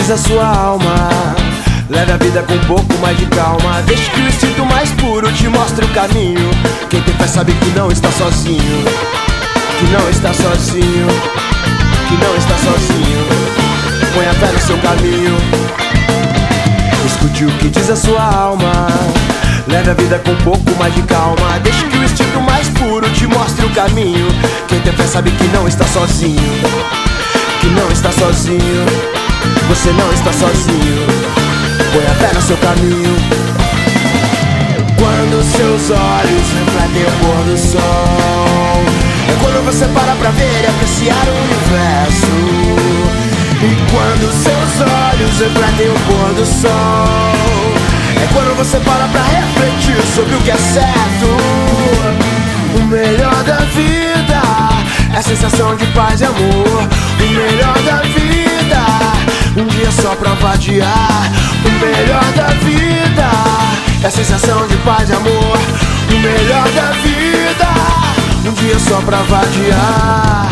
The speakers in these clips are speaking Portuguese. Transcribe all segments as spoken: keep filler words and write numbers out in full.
diz a sua alma. Leve a vida com um pouco mais de calma. Deixe que o instinto mais puro te mostre o caminho. Quem tem fé sabe que não está sozinho, que não está sozinho, que não está sozinho. Põe a fé no seu caminho. Escute o que diz a sua alma. Leve a vida com um pouco mais de calma. Deixe que o instinto mais puro te mostre o caminho. Quem tem fé sabe que não está sozinho, que não está sozinho. Você não está sozinho. Põe a fé no seu caminho. Quando seus olhos refletem o pôr do sol, é quando você para pra ver e apreciar o universo. E quando seus olhos refletem o pôr do sol, é quando você para pra refletir sobre o que é certo. O melhor da vida é a sensação de paz e amor. O melhor da vida, um dia só pra vadiar. O melhor da vida é a sensação de paz e amor. O melhor da vida, um dia só pra vadiar.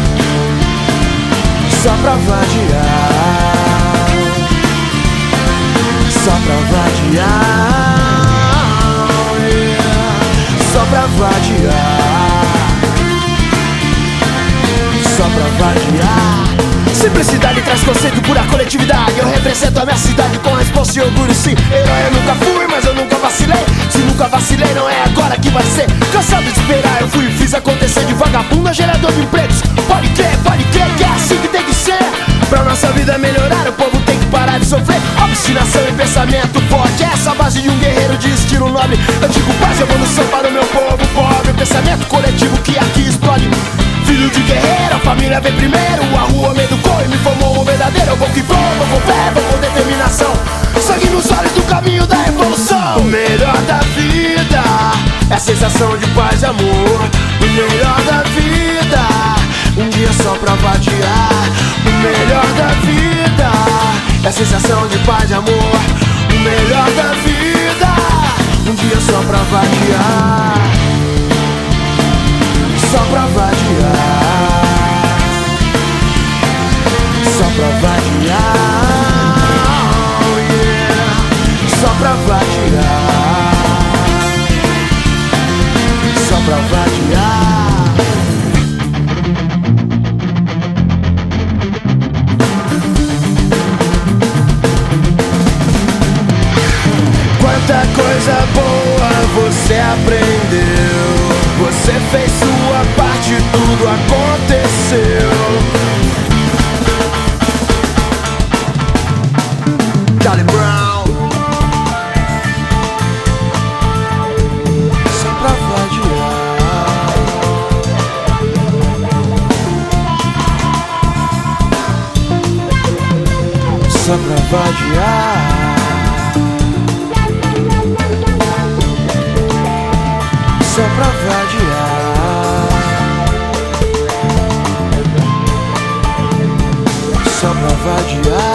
Só pra vadiar, só pra vadiar, yeah. Só pra vadiar, só pra vadiar. Simplicidade traz conceito, pura coletividade. Eu represento a minha cidade com responsa e orgulho, sim. Herói eu nunca fui, mas eu nunca vacilei. Se nunca vacilei, não é agora que vai ser. Cansado de esperar, eu fui e fiz acontecer. De vagabundo a gerador de empregos. Pode crer, pode crer que é assim que tem que ser. Pra nossa vida melhorar, o povo tem que parar de sofrer. Obstinação e pensamento forte, essa é a base de um guerreiro de estilo nobre. Eu digo paz e evolução para o meu povo pobre. Pensamento coletivo que aqui explode. Filho de guerreiro, a família vem primeiro. A rua me educou e me formou um verdadeiro. Eu vou que vou, vou com fé, vou com determinação. Sangue nos olhos do caminho da evolução. O melhor da vida é a sensação de paz e amor. O melhor da vida, um dia só pra vadiar. O melhor da vida é a sensação de paz e amor. O melhor da vida, um dia só pra vadiar. Só pra vadiar, só pra vadiar, yeah. Só pra vadiar, só pra vadiar. Quanta coisa boa você aprendeu. Você fez sua parte, tudo aconteceu. Charlie Brown. Só pra vadiar, só pra vadiar, só pra vadiar, só pra vadiar.